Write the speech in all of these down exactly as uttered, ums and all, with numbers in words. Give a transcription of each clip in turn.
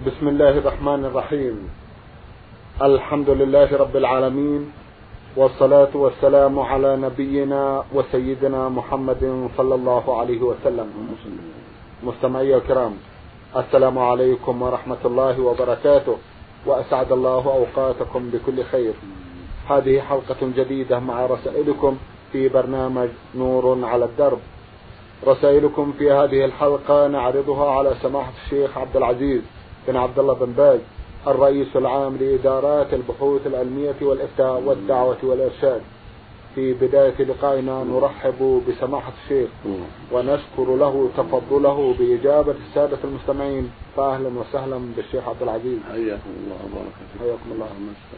بسم الله الرحمن الرحيم. الحمد لله رب العالمين، والصلاة والسلام على نبينا وسيدنا محمد صلى الله عليه وسلم. مستمعي الكرام، السلام عليكم ورحمة الله وبركاته، وأسعد الله أوقاتكم بكل خير. هذه حلقة جديدة مع رسائلكم في برنامج نور على الدرب. رسائلكم في هذه الحلقة نعرضها على سماحة الشيخ عبد العزيز بن عبد الله بن باز، الرئيس العام لإدارات البحوث العلمية والإفتاء والدعوة والإرشاد. في بداية لقائنا نرحب بسماحة الشيخ ونشكر له تفضله بإجابة السادة المستمعين، فأهلا وسهلا بالشيخ عبد العزيز. حياكم الله وبارك فيكم. حياكم الله.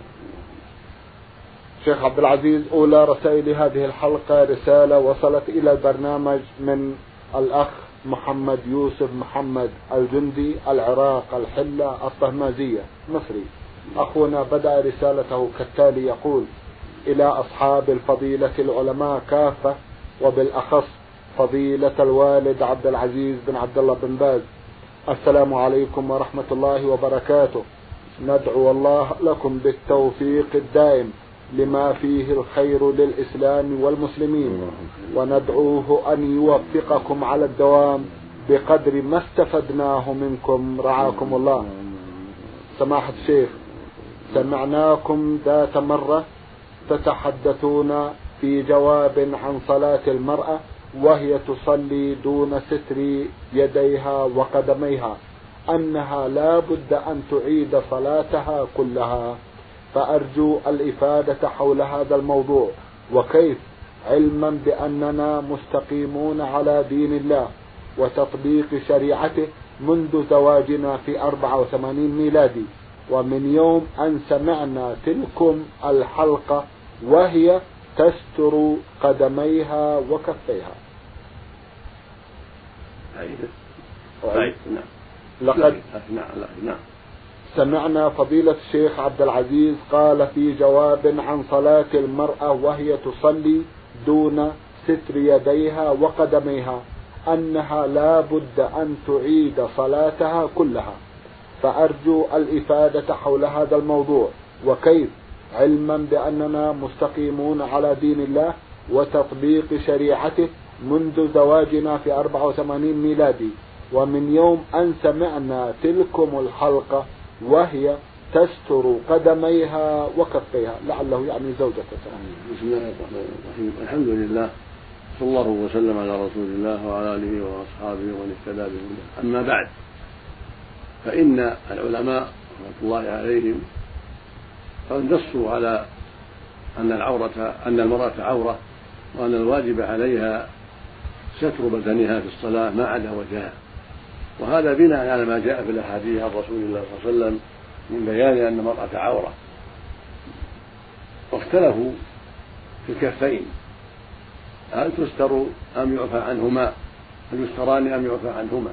شيخ عبد العزيز، أولى رسائل هذه الحلقة رسالة وصلت إلى البرنامج من الأخ محمد يوسف محمد الجندي، العراق، الحلة، الطهمازية، مصري. أخونا بدأ رسالته كالتالي يقول: إلى أصحاب الفضيلة العلماء كافة، وبالأخص فضيلة الوالد عبد العزيز بن عبد الله بن باز، السلام عليكم ورحمة الله وبركاته. ندعو الله لكم بالتوفيق الدائم لما فيه الخير للإسلام والمسلمين، وندعوه أن يوفقكم على الدوام بقدر ما استفدناه منكم، رعاكم الله. سماحة الشيخ، سمعناكم ذات مرة تتحدثون في جواب عن صلاة المرأة وهي تصلي دون ستر يديها وقدميها أنها لا بد أن تعيد صلاتها كلها، فأرجو الإفادة حول هذا الموضوع، وكيف، علما بأننا مستقيمون على دين الله وتطبيق شريعته منذ زواجنا في أربعة وثمانين ميلادي، ومن يوم أن سمعنا تلكم الحلقة وهي تستر قدميها وكفيها. لقد نعم سمعنا فضيلة الشيخ عبد العزيز قال في جواب عن صلاة المرأة وهي تصلي دون ستر يديها وقدميها أنها لا بد أن تعيد صلاتها كلها، فأرجو الإفادة حول هذا الموضوع، وكيف، علما بأننا مستقيمون على دين الله وتطبيق شريعته منذ زواجنا في أربعة وثمانين ميلادي، ومن يوم أن سمعنا تلكم الحلقة وهي تستر قدميها وكفيها، لعله يعني زوجته. بسم الله الرحمن الرحيم. الحمد لله، صلى الله وسلم على رسول الله وعلى آله وأصحابه ومن اهتدى بهداه. أما بعد، فإن العلماء رحمة الله عليهم قد نصوا على أن العورة أن المرأة عورة، وأن الواجب عليها ستر بدنها في الصلاة ما عدا وجهها، وهذا بناء على ما جاء في الأحاديث عن رسول الله صلى الله عليه وسلم من بيان أن المرأة عورة. واختلفوا في الكفين، هل تستر أم يعفى عنهما، هل يستران أم يعفى عنهما.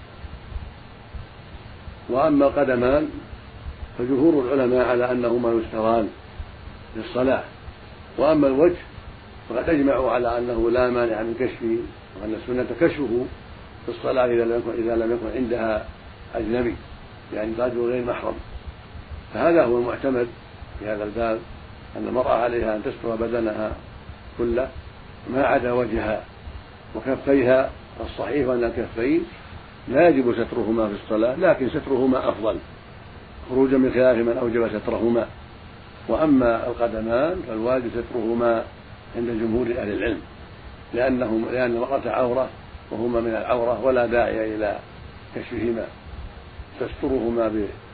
وأما القدمان فجمهور العلماء على أنهما يستران للصلاة، وأما الوجه فقد أجمعوا على أنه لا مانع من كشفه، وأن السنة كشفه في الصلاة إذا لم يكن, إذا لم يكن عندها أجنبي، يعني رجل غير محرم. فهذا هو المعتمد في هذا الباب، أن المرأة عليها أن تستر بدنها كله ما عدا وجهها وكفيها. الصحيح أن الكفين لا يجب سترهما في الصلاة، لكن سترهما أفضل خروجا من خلاف من أوجب سترهما. وأما القدمان فالواجب سترهما عند جمهور أهل العلم، لأنهم لأن المرأة عورة وهما من العورة، ولا داعي إلى كشفهما، تسترهما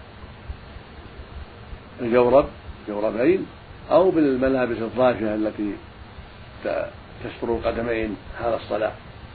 بالجورب جوربين أو بالملابس الضافية التي تستر القدمين حال الصلاة.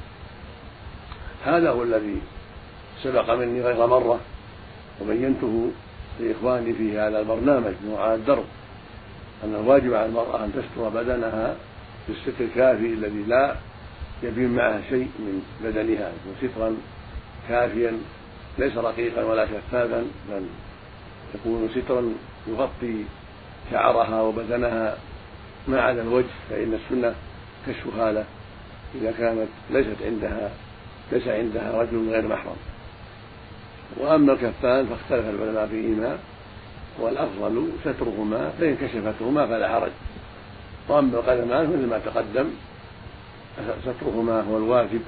هذا هو الذي سبق مني غير مرة وبينته لإخواني في هذا البرنامج نور على الدرب، أن الواجب على المرأة أن تستر بدنها بالستر الكافي الذي لا يبين معها شيء من بدنها، سترا كافيا ليس رقيقا ولا شفافا، بل يكون سترا يغطي شعرها وبدنها ما عدا الوجه، فإن السنة كشفها له إذا كانت ليست عندها ليس عندها رجل غير محرم. وأما الكفان فاختلف العلماء فيهما، والأفضل سترهما فإن كشفتهما فلا حرج. وأما القدمان مثل ما تقدم سترهما هو الواجب.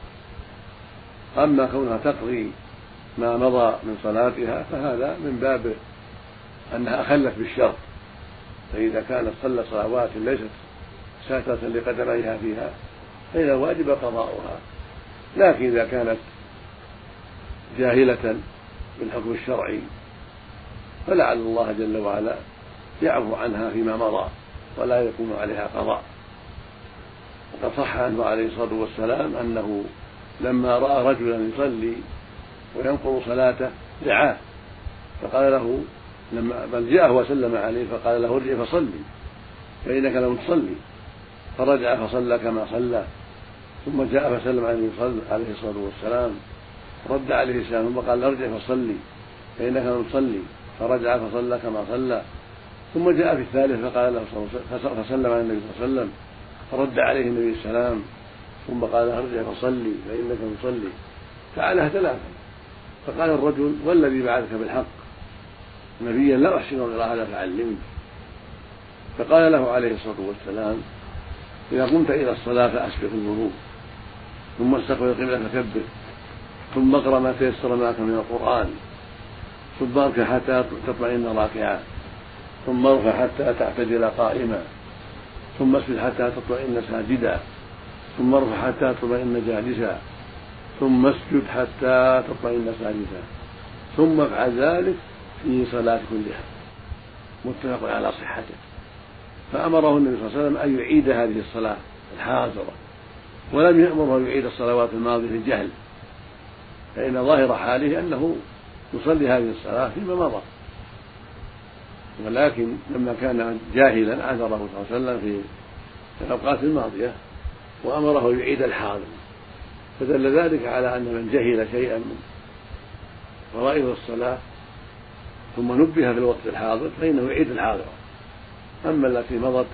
أما كونها تقضي ما مضى من صلاتها فهذا من باب أنها أخلت بالشرط، فإذا كانت صلت صلوات ليست ساترة لقدميها فيها فإن الواجب قضاؤها. لكن إذا كانت جاهلة بالحكم الشرعي فلعل الله جل وعلا يعفو عنها فيما مضى ولا يكون عليها قضاء. وقد صح عنه عليه الصلاة والسلام أنه لما رأى رجلا يصلي وينقض صلاته دعاه فقال له، لما بل جاءه وسلم عليه فقال له ارجع فصلي فإنك لم تصلي، فرجع فصلى كما صلى، ثم جاء فسلم عليه الصلاة والسلام رد عليه السلام ثم قال ارجع فصلي فإنك لم تصلي، فرجع فصلى كما صلى، ثم جاء في الثالث فقال له فسلم على النبي صلى الله عليه وسلم فرد عليه النبي السلام ثم قال ارجع فصلي فإنك لم تصلي، فعلها ثلاثا. فقال الرجل والذي بعثك بالحق نبيا لا أحسن غير هذا فعلمني. فقال له عليه الصلاة والسلام إذا قمت إلى الصلاة فأسبق الوضوء ثم استقبل القبلة فكبر ثم اقرأ ما تيسر معك من القرآن ثم اركع حتى تطمئن راكعا ثم ارفع حتى تعتدل قائما ثم اسجد حتى تطمئن ساجدا ثم ارفع حتى تطمئن جالسا ثم اسجد حتى تطمئن ساجدا ثم افعل ذلك في صلاة كلها. متفق على صحته. فأمره النبي صلى الله عليه وسلم أن يعيد هذه الصلاة الحاضرة، ولم يأمره أن يعيد الصلوات الماضية الجهل، فإن ظاهر حاله أنه يصلي هذه الصلاة فيما مضى، ولكن لما كان جاهلا عذره صلى الله عليه وسلم في الأوقات الماضية وأمره يعيد الحاضر، فدل ذلك على أن من جهل شيئا من فرائض الصلاة ثم نبه في الوقت الحاضر فإنه يعيد الحاضر. أما التي مضت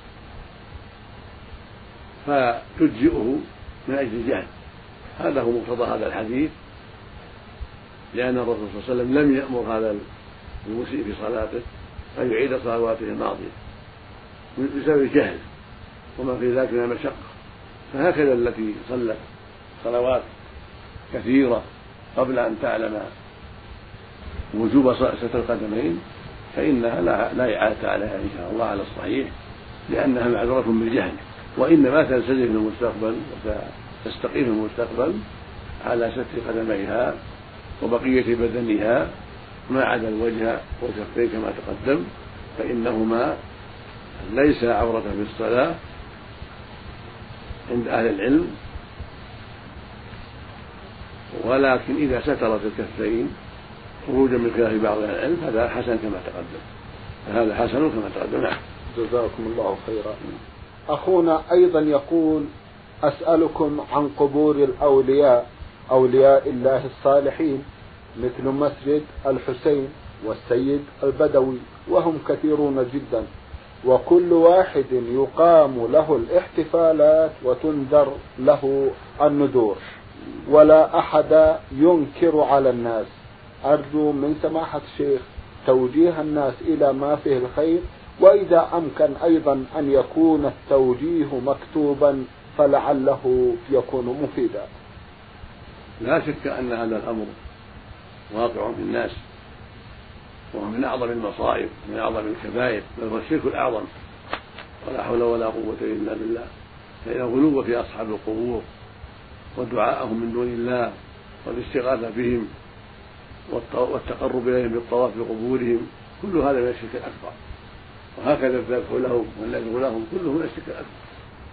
فتجزئه من أجل الجهل. هذا هو مقتضى هذا الحديث، لأن الرسول صلى الله عليه وسلم لم يأمر هذا المسيء في صلاته أن يعيد صلواته الماضية بسبب الجهل وما في ذلك من المشقة. فهكذا التي صلت صلوات كثيرة قبل أن تعلم وجوب ستر القدمين فإنها لا إعادة عليها إن شاء الله على الصحيح، لأنها معذورة بالجهل، وإنما تنسجم في المستقبل وتستقيم في المستقبل على ستر قدميها وبقية بدنها ما عدا الوجه والكفين كما تقدم، فإنهما ليس عورة في الصلاة عند أهل العلم، ولكن إذا سترت الكفين خروجا من خلاف بعض أهل العلم هذا حسن كما تقدم، هذا حسن كما تقدم. نعم. جزاكم الله خيرا. أخونا أيضا يقول أسألكم عن قبور الأولياء أولياء الله الصالحين مثل مسجد الحسين والسيد البدوي، وهم كثيرون جدا، وكل واحد يقام له الاحتفالات وتنذر له النذور، ولا أحد ينكر على الناس. أرجو من سماحة الشيخ توجيه الناس إلى ما فيه الخير، وإذا أمكن أيضا أن يكون التوجيه مكتوبا فلعله يكون مفيدا. لا شك أن هذا الأمر واقع في الناس، وهو من أعظم المصائب من أعظم الكبائر، بل هو الشرك الأعظم، ولا حول ولا قوة إلا بالله. فإن الغلو في أصحاب القبور ودعاءهم من دون الله والاستغاثة بهم والتقرب إليهم بالطواف بقبورهم كل هذا من الشرك الأكبر، وهكذا الذبح لهم والنذر لهم كله من الشرك الأكبر.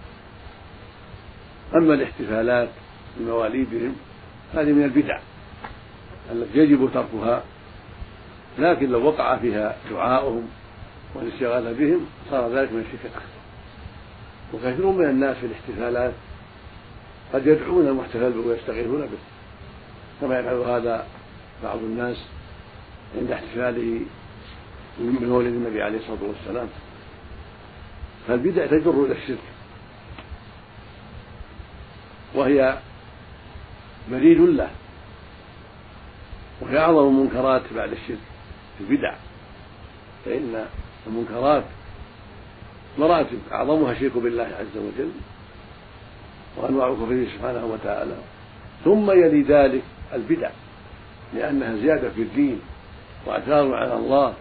أما الاحتفالات بمواليدهم هذه من البدع التي يجب تركها، لكن لو وقع فيها دعاؤهم والاستغاثة بهم صار ذلك من الشرك الأكبر. وكثير من الناس في الاحتفالات قد يدعون المحتفل به ويستغيثون به، كما يفعل هذا بعض الناس عند احتفاله بمولد النبي عليه الصلاة والسلام. فالبدع تجر إلى الشرك، وهي بريد له، وهي أعظم المنكرات بعد الشرك البدع، فإن المنكرات مراتب أعظمها الشرك بالله عز وجل وأنواع كفره سبحانه وتعالى، ثم يلي ذلك البدع لأنها زيادة في الدين واعتراض على الله،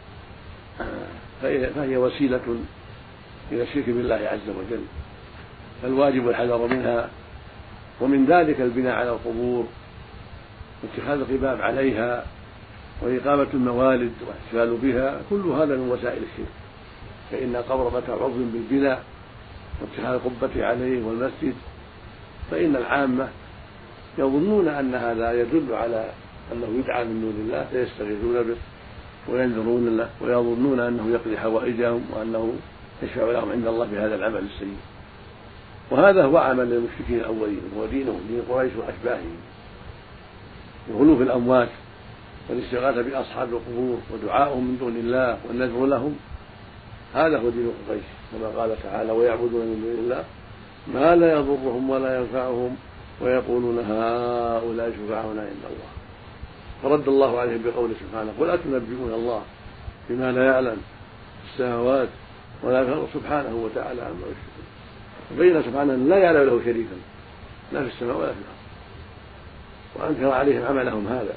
فهي وسيلة إلى الشرك بالله عز وجل، فالواجب الحذر منها. ومن ذلك البناء على القبور واتخاذ القباب عليها وإقامة الموالد والاحتفال بها، كل هذا من وسائل الشرك، فإن القبر متى عظم بالبناء واتخاذ القبة عليه والمسجد، فإن العامة يظنون أن هذا يدل على أنه يدعى من دون الله فيستغيثون به وينذرون له ويظنون أنه يقضي حوائجهم وأنه يشفع لهم عند الله بهذا العمل السيء. وهذا هو عمل المشركين الأولين، هو دينهم دين قريش وأشباههم، الغلو في الأموات والاستغاثة بأصحاب القبور ودعاؤهم من دون الله والنذر لهم، هذا هو دين قريش، كما قال تعالى: ويعبدون من دون الله ما لا يضرهم ولا ينفعهم ويقولون هؤلاء شفعاؤنا عند الله. فرد الله عليهم بقوله سبحانه: قل أتنبئون الله بما لا يعلم في السماوات ولا في الأرض سبحانه وتعالى عما يشركون. وبين سبحانه أن لا يعلم له شريكا لا في السماء ولا في الأرض، وأنكر عليهم عملهم هذا.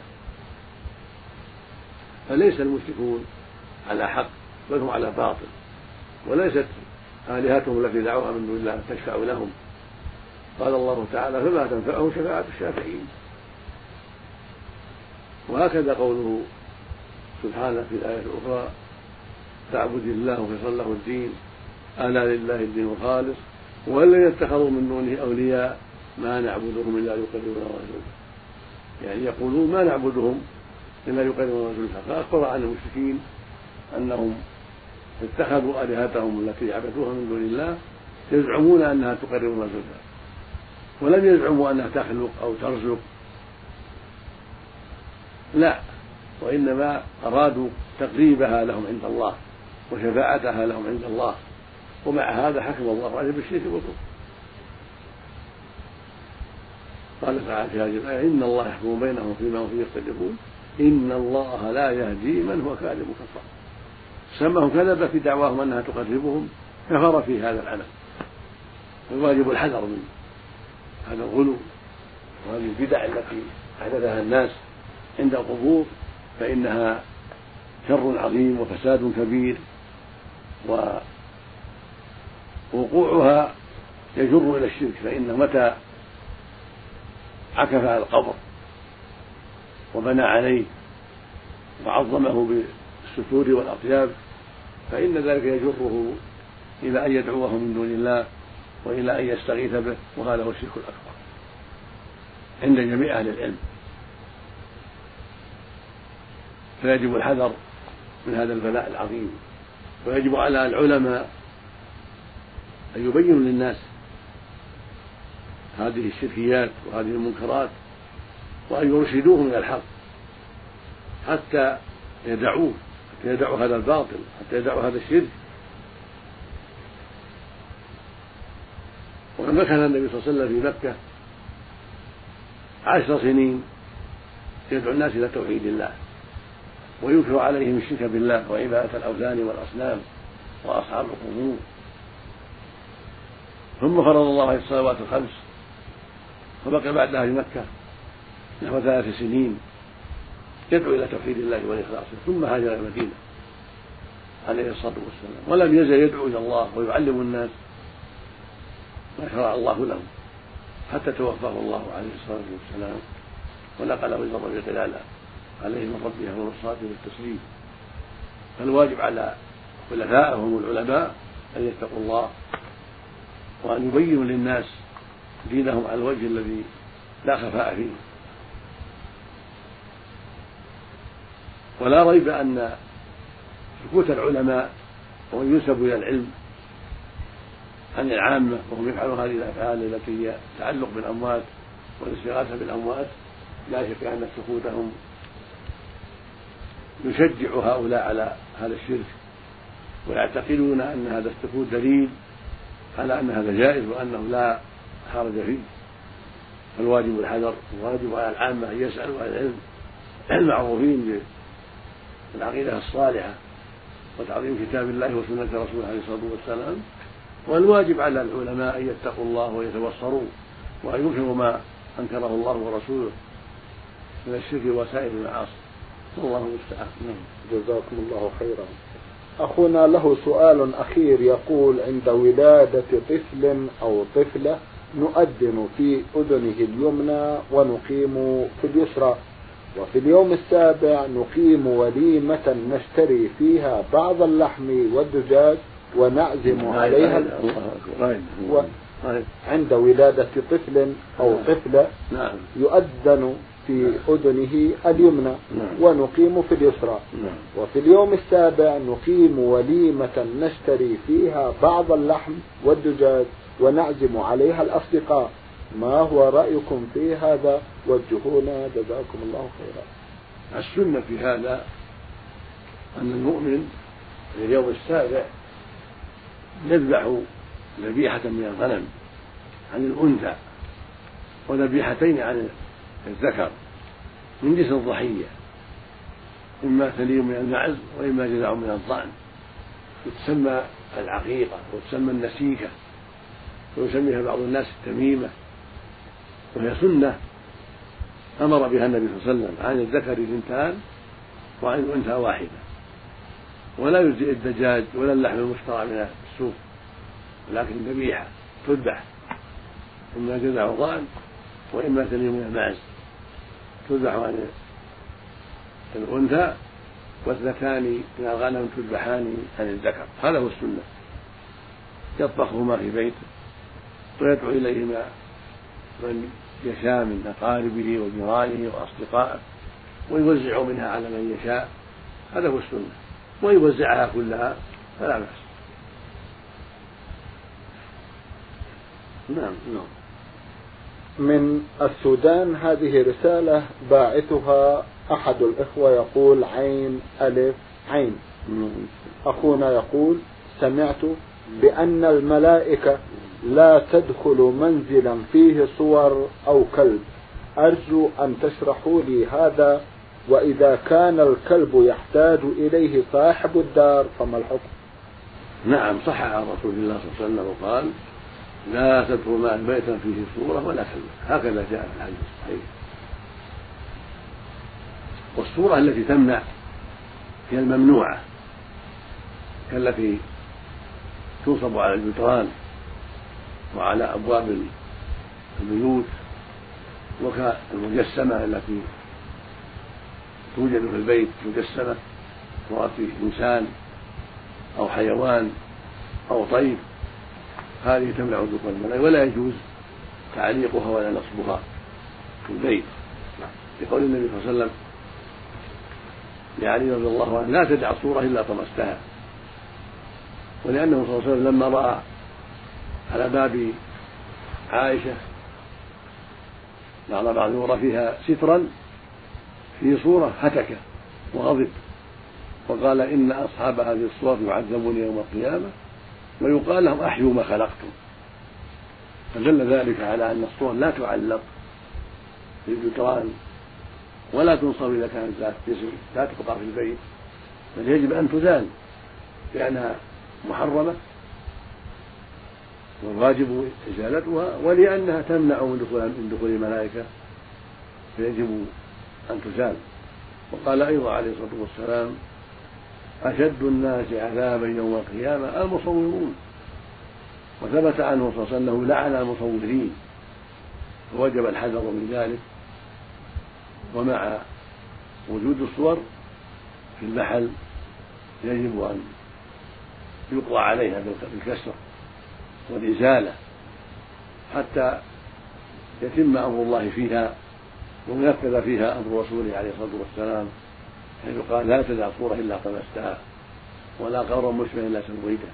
فليس المشركون على حق بل هم على باطل، وليست آلهتهم التي دعوها من دون الله تشفع لهم. قال الله تعالى: فما تنفعهم شفاعة الشافعين. وهكذا قوله سبحانه في الآية الأخرى: تعبد الله وفصل له الدين ألا لله الدين الخالص والذين اتخذوا من دونه أولياء ما نعبدهم إلا ليقربونا رسولا. يعني يقولون ما نعبدهم إلا ليقربونا رسولا. فأخبر عن المشركين أنهم اتخذوا آلهتهم التي عبدوها من دون الله يزعمون أنها تقربهم رسولا، ولم يزعموا أنها تخلق أو ترزق، لا، وإنما أرادوا تقريبها لهم عند الله وشفاعتها لهم عند الله، ومع هذا حكم الله عليه بالشرك والكفر. قال تعالى في هذه الآية: إن الله يحكم بينهم فيما هم فيه يختلفون إن الله لا يهدي من هو كاذب كفار. سماهم كذب في دعواهم أنها تقربهم، كفر في هذا العمل. الواجب الحذر من هذا الغلو وهذه البدع التي أحدثها الناس عند القبور، فإنها شر عظيم وفساد كبير، ووقوعها يجر إلى الشرك، فإن متى عكف على القبر وبنى عليه وعظمه بالستور والأطياب فإن ذلك يجره إلى أن يدعوه من دون الله وإلى أن يستغيث به، وهذا هو الشرك الأكبر عند جميع أهل العلم. فيجب الحذر من هذا البلاء العظيم، ويجب على العلماء أن يبينوا للناس هذه الشركيات وهذه المنكرات وأن يرشدوهم إلى الحق حتى يدعوه، حتى يدعوا هذا الباطل، حتى يدعوا هذا الشرك. ولما كان النبي صلى الله عليه وسلم في مكة عشر سنين يدعو الناس إلى توحيد الله وينكر عليهم الشرك بالله وعبادة الأوثان والأصنام وأصحاب القبور، ثم فرض الله عليه الصلوات الخمس فبقي بعدها في مكة نحو ثلاث سنين يدعو إلى توحيد الله والإخلاص، ثم هاجر إلى المدينة عليه الصلاة والسلام، ولم يزل يدعو إلى الله ويعلم الناس ما شرع الله لهم حتى توفاه الله عليه الصلاة والسلام ونقله إلى الرفيق الأعلى عليه من ربه أفضل الصلاة والتسليم. فالواجب على خلفائهم العلماء أن يتقوا الله وأن يبينوا للناس دينهم على الوجه الذي لا خفاء فيه. ولا ريب أن سكوت العلماء ومن ينسب إلى العلم عن العامة وهم يفعلون هذه الأفعال التي هي تعلق بالأموات والاستغاثة بالأموات، لا شك أن سكوتهم يشجع هؤلاء على هذا الشرك، ويعتقدون أن هذا السكوت دليل على أن هذا جائز وأنه لا حرج فيه. فالواجب الحذر، والواجب على العامة أن يسألوا عن العلم المعروفين بالعقيدة الصالحة وتعظيم كتاب الله وسنة رسوله عليه الصلاة والسلام. والواجب على العلماء أن يتقوا الله ويتبصروا وأن ينكروا ما أنكره الله ورسوله من الشرك وسائر المعاصي. الله المستعان. جزاكم الله خيرا. أخونا له سؤال أخير يقول: عند ولادة طفل أو طفلة نؤذن في أذنه اليمنى ونقيم في اليسرى، وفي اليوم السابع نقيم وليمة نشتري فيها بعض اللحم والدجاج ونعزم عليها و... عند ولادة طفل أو طفلة يؤذن في أذنه اليمنى ونقيم في اليسرى، وفي اليوم السابع نقيم وليمة نشتري فيها بعض اللحم والدجاج ونعزم عليها الأصدقاء، ما هو رأيكم في هذا؟ وجهونا جزاكم الله خيرا. السنة في هذا أن المؤمن في اليوم السابع يذبح ذبيحة من الغنم عن الأنثى وذبيحتين عن الذكر من جنس الضحية، إما ثليل من المعز وإما جذع من الضأن، تسمى العقيقة وتسمى النسيكة ويسميها بعض الناس التميمة، وهي سنة أمر بها النبي صلى الله عليه وسلم عن الذكر اثنتان وعن الأنثى واحدة، ولا يجزئ الدجاج ولا اللحم المشترى من السوق، ولكن ذبيحة تذبح إما جذع ضأن وإما ثليل من المعز تذبح عن الأنثى، واثنتان من الغنم تذبحان عن الذكر. هذا هو السنة، يطبخهما في بيته ويدعو إليهما من يشاء من أقاربه وجيرانه وأصدقائه ويوزع منها على من يشاء، هذا هو السنة، ويوزعها كلها فلا بأس. نعم نعم. من السودان هذه رسالة باعثها أحد الإخوة يقول: عين ألف عين. أخونا يقول: سمعت بأن الملائكة لا تدخل منزلا فيه صور أو كلب، أرجو أن تشرحوا لي هذا، وإذا كان الكلب يحتاج إليه صاحب الدار فما الحكم؟ نعم، صح عن رسول الله صلى الله عليه وسلم وقال: لا تدخل بيتا فيه صورة ولا كلب، هكذا جاء في الحديث الصحيح. والصورة التي تمنع هي الممنوعة، كالتي تنصب على الجدران وعلى أبواب البيوت، وكالمجسمة التي توجد في البيت مجسمة مراد فيه إنسان أو حيوان أو طير، هذه تمنع دخول الملائكة ولا يجوز تعليقها ولا نصبها في البيت، لقول النبي صلى الله عليه وسلم لعلي رضي الله عنه: لا تدع صورة إلا طمستها. ولأنه صلى الله عليه وسلم لما رأى على باب عائشة بعض معذورة فيها سترا في صورة هتك وغضب وقال: إن أصحاب هذه الصور يعذبون يوم القيامة ويقال لهم أحيوا ما خلقتم. فدل ذلك على أن الصور لا تعلق في الجدران ولا تنصب إذا كانت ذات جسم، لا تبقى في البيت، بل يجب أن تزال لأنها محرمة والواجب إزالتها، ولأنها تمنع من دخول من دخول الملائكة فيجب أن تزال. وقال أيضا عليه الصلاة والسلام: أشد الناس عذابا يوم القيامة المصورون. وثبت عنه صلى الله عليه وسلم أنه لعن المصورين، فوجب الحذر من ذلك. ومع وجود الصور في المحل يجب أن يقضى عليها بالكسر والإزالة حتى يتم أمر الله فيها وينفذ فيها أمر رسوله عليه الصلاة والسلام، حيث قال: لا تدع صورة إلا طمستها ولا قبرا مشبها إلا سويته.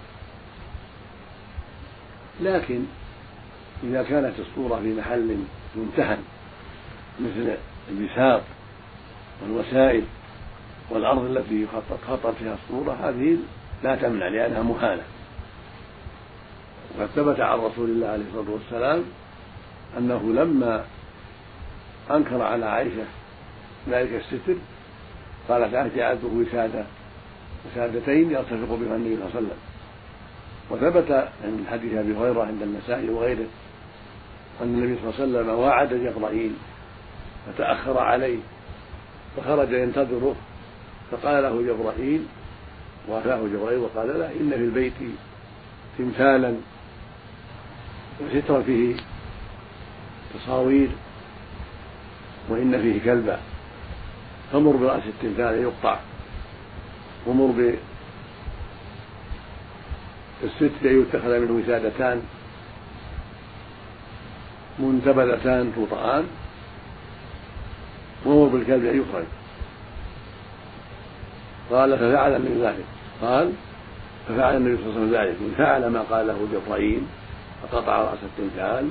لكن إذا كانت الصورة في محل ممتهن مثل البساط والوسائل والأرض التي خطت فيها الصورة، هذه لا تمنع لأنها مهانة. وقد ثبت عن رسول الله عليه الصلاة والسلام أنه لما أنكر على عائشة ذلك الستر قالت عائشة جعلته وسادة وسادتين يرتفق بها النبي صلى الله عليه وسلم. وثبت من حديث أبي هريرة عند النسائي وغيره أن النبي صلى الله عليه وسلم وعد جبرائيل فتأخر عليه فخرج ينتظره فقال له جبرائيل وافاه جبرائيل وقال له إن في البيت تمثالا وسترا فيه تصاوير وإن فيه كلبا فمر برأس التمثال يقطع ومر بالستر يتخذ منه وسادتان منتبذتان توطئان ومر بالكلب يخرج. قال ففعل النبي ذلك قال ففعل النبي صلى الله عليه وسلم ذلك فعل ما قاله جبرائيل فقطع رأس التمثال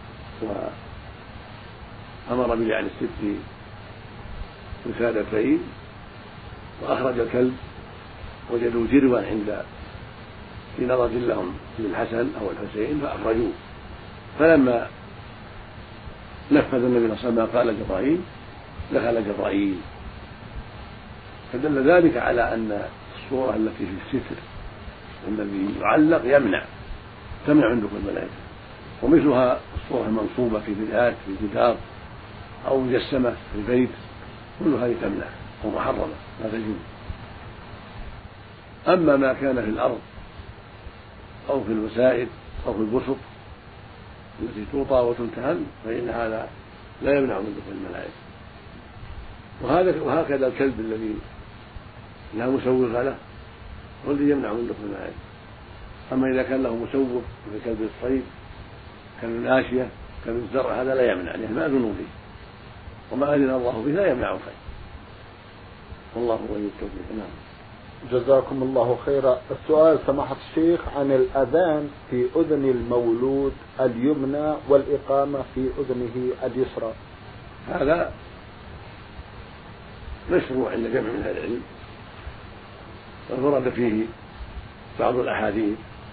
وأمر بجعل الستر وسادتين وأخرج الكلب وجدوا جروا عند في نظر لهم للحسن أو الحسين فأخرجوه. فلما نفذ النبي صلى الله عليه وسلم قال جبرائيل دخل جبرائيل فدل ذلك على أن الصورة التي في الستر والذي يعلق يمنع تمنع عند كل الملائكة، ومثلها الصورة المنصوبة في بناءات في الجدار أو مجسمة في البيت كل هذه تمنع ومحرمة لا تجوز. أما ما كان في الأرض أو في الوسائد أو في البسط التي توطى وتمتهن فإن هذا لا يمنع من دخول الملائكة. وهذا وهكذا الكلب الذي لا مسوغ له هو الذي يمنع من دخول الملائكة. أما إذا كان له مسوغ مثل كلب الصيد كلب الآشية كلب الزرع هذا لا يمنع لأنه ما أذنوا فيه وما أذن الله به لا يمنع الخير والله ولي التوفيق. نعم. جزاكم الله خيرا. السؤال سماحة الشيخ عن الأذان في أذن المولود اليمنى والإقامة في أذنه اليسرى. هذا مشروع عند جمع من أهل العلم وورد فيه بعض الأحاديث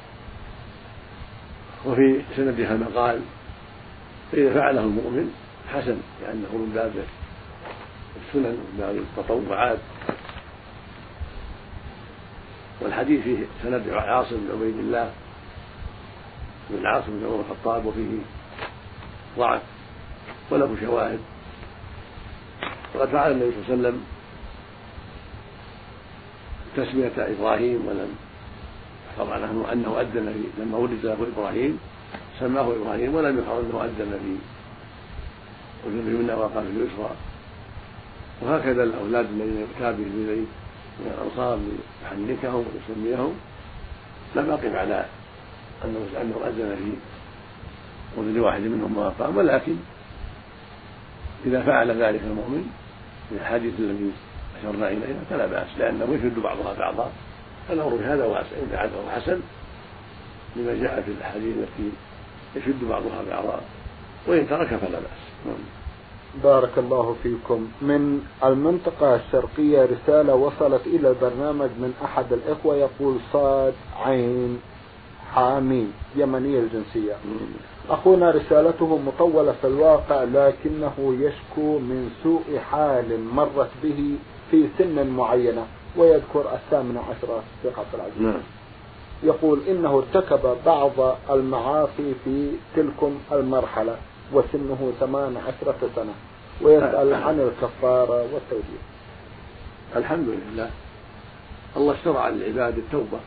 وفي سندها مقال فإذا فعله المؤمن حسن لأنه من باب السنن ومن باب التطوعات. والحديث فيه سند عاصم بن عبيد الله بن عاصم بن عمر الخطاب وفيه ضعف وله شواهد. وقد فعل النبي صلى الله عليه وسلم تسمية إبراهيم ولم يحفظ عنه أنه أذن في لما ولد له إبراهيم سماه إبراهيم ولم يحفظ أنه أذن في أذن اليمنى وقال في اليسرى. وهكذا الأولاد الذين يغتاب بهم إليه من الأنصار ليحنكهم ويسميهم لم أقف على أنه أنه أذن في أذن واحد منهم وقام، ولكن إذا فعل ذلك المؤمن في الحديث الذي أشرنا إليه فلا بأس لأنه يشد بعضها بعضا. الأمر بهذا واسع إن فعله حسن لما جاء في الأحاديث التي يشد بعضها بعضا، وإن ترك فلا بأس. بارك الله فيكم. من المنطقة الشرقية رسالة وصلت إلى البرنامج من أحد الإخوة يقول صاد عين حاميم يمنية الجنسية. أخونا رسالته مطولة في الواقع لكنه يشكو من سوء حال مرت به في سن معينة ويذكر الثامنة عشرة في قصر العزيز. يقول إنه ارتكب بعض المعاصي في تلكم المرحلة وسنه ثمان عشرة سنة ويسأل عن الكفارة والتوبة. الحمد لله الله اشترع للعباد التوبة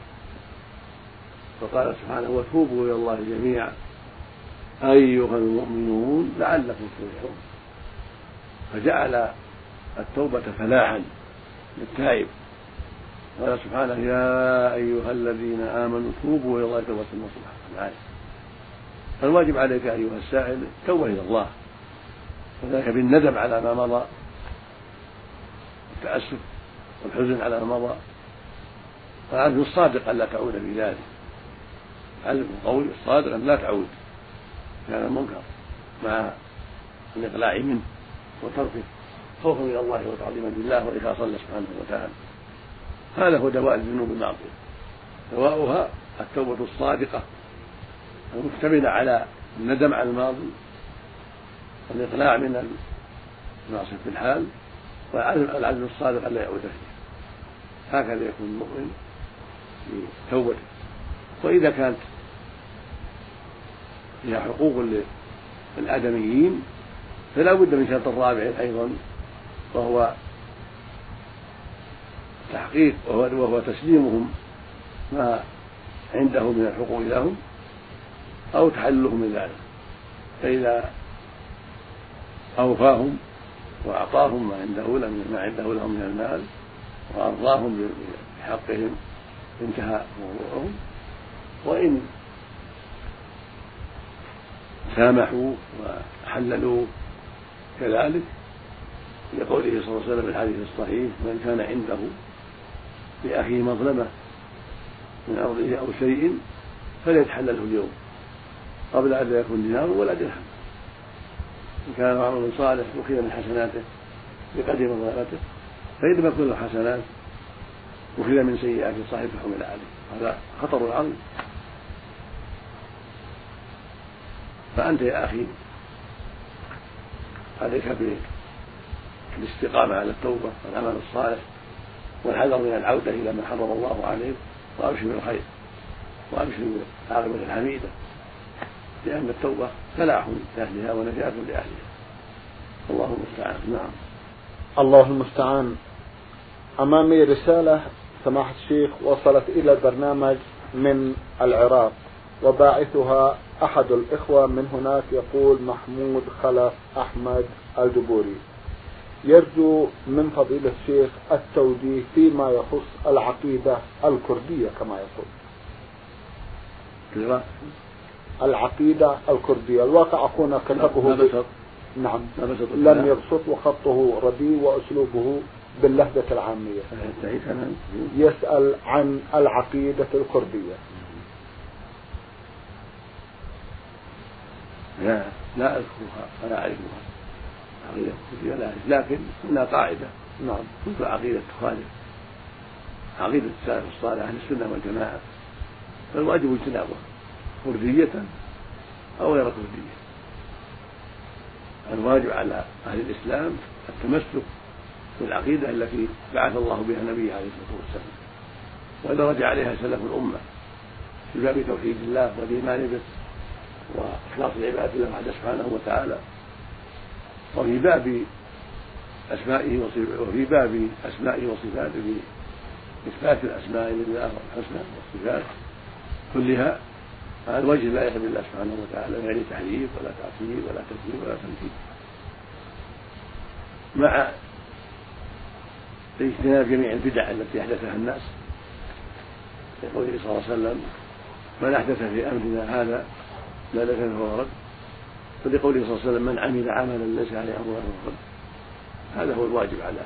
فقال سبحانه وتوبوا إلى الله جميعا أيها المؤمنون لعلكم تفلحون، فجعل التوبة فلاحا للتائب. قال سبحانه يا أيها الذين آمنوا توبوا إلى الله توبة نصوحا. فالواجب عليك أيها السائل التوبة إلى الله وذلك بالندم على ما مضى والتأسف والحزن على ما مضى، والعزم الصادق أن لا تعود في ذلك، العزم القوي الصادق أن لا تعود في هذا المنكر مع الإقلاع منه وتركه خوفا من الله وتعظيما لله وإخلاصا له سبحانه وتعالى. هذا هو دواء الذنوب المعصية، دواؤها التوبة الصادقة المشتملة على الندم على الماضي والإقلاع من المعصية في الحال والعزم الصادق ألا يعود فيه. هكذا يكون المؤمن في توبته. وإذا كانت فيها حقوق للآدميين فلا بد من شرط رابع أيضا، وهو تحقيق وهو تسليمهم ما عنده من الحقوق لهم أو تحللهم من ذلك. فإذا أوفاهم وأعطاهم ما عنده ما عنده لهم من المال وأرضاهم بحقهم انتهى موضوعهم. وإن سامحوا وحللوا كذلك لقوله صلى الله عليه وسلم في الحديث الصحيح: من كان عنده لأخيه مظلمة من أرضه أو شيء فليتحلله اليوم قبل أن لا يكون دينار ولا درهم. إن كان عمل صالح أخذ من حسناته بقدر مظلمته، فإن لم يكن له حسنات أخذ من سيئات صاحبه فحمل عليه. هذا خطر عظيم. فأنت يا أخي عليك بالاستقامة على التوبة والعمل الصالح والحذر من العودة إلى ما حرم الله عليه، وأبشر بالخير وأبشر بالعاقبة الحميدة، لأن التوبة فلاح لأهلها ونجاة لأهلها. الله المستعان. نعم. الله المستعان. أمامي رسالة سماحة الشيخ وصلت إلى البرنامج من العراق، وباعثها أحد الإخوة من هناك، يقول محمود خلف أحمد الجبوري، يرجو من فضيلة الشيخ التوجيه فيما يخص العقيدة الكردية كما يقول. العقيدة الكردية الواقع أخونا كتبه نعم لم يبسط وخطه رديء وأسلوبه باللهجة العامية. يسأل عن العقيدة الكردية. لا لا أذكرها ولا أعرفها عقيدة الكردية لا، لكن هنا قاعدة نعم كل عقيدة تخالف عقيدة السلف الصالح أهل السنة والجماعة، فالواجب اجتنابها كردية أو غير كردية. الواجب على أهل الإسلام التمسك بالعقيدة التي بعث الله بها النبي عليه الصلاة والسلام، وإذا رجع عليها سلف الأمة في باب توحيد الله والإيمان به وإخلاص العبادة له وحده سبحانه وتعالى، وفي باب أسمائه وفي باب أسمائه وصفاته بإثبات الأسماء لله الحسنى والصفات كلها على الوجه لا يحب الله سبحانه وتعالى، يعني تحريف ولا تعطيل ولا تكذيب ولا تمثيل، مع اجتناب جميع البدع التي أحدثها الناس، يقول صلى الله عليه وسلم: من أحدث في أمرنا هذا ما ليس فهو رد. فلقوله صلى الله عليه وسلم: من عمل عملا ليس عليه أمرنا فهو رد. هذا هو الواجب على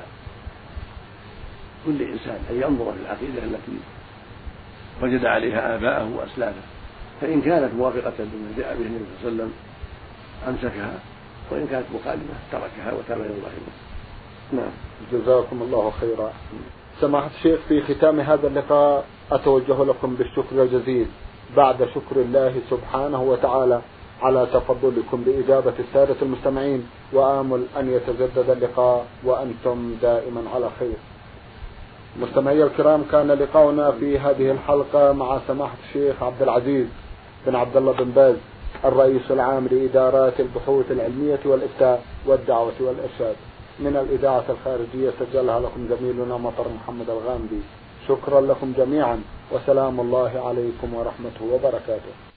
كل إنسان أن ينظر في العقيدة التي وجد عليها آباءه وأسلافه، فإن كانت موافقة لما جاء به النبي صلى الله عليه وسلم أمسكها، وإن كانت مخالفة تركها وتاب إلى الله. نعم. جزاكم الله خيرا. سماحة الشيخ، في ختام هذا اللقاء أتوجه لكم بالشكر الجزيل بعد شكر الله سبحانه وتعالى على تفضلكم بإجابة السادة المستمعين، وآمل أن يتجدد اللقاء وأنتم دائما على خير. مستمعي الكرام، كان لقاؤنا في هذه الحلقة مع سماحة الشيخ عبد العزيز بن عبد الله بن باز، الرئيس العام لإدارات البحوث العلمية والإفتاء والدعوة والإرشاد، من الإذاعة الخارجية. سجلها لكم زميلنا مطر محمد الغامدي. شكرا لكم جميعا، وسلام الله عليكم ورحمته وبركاته.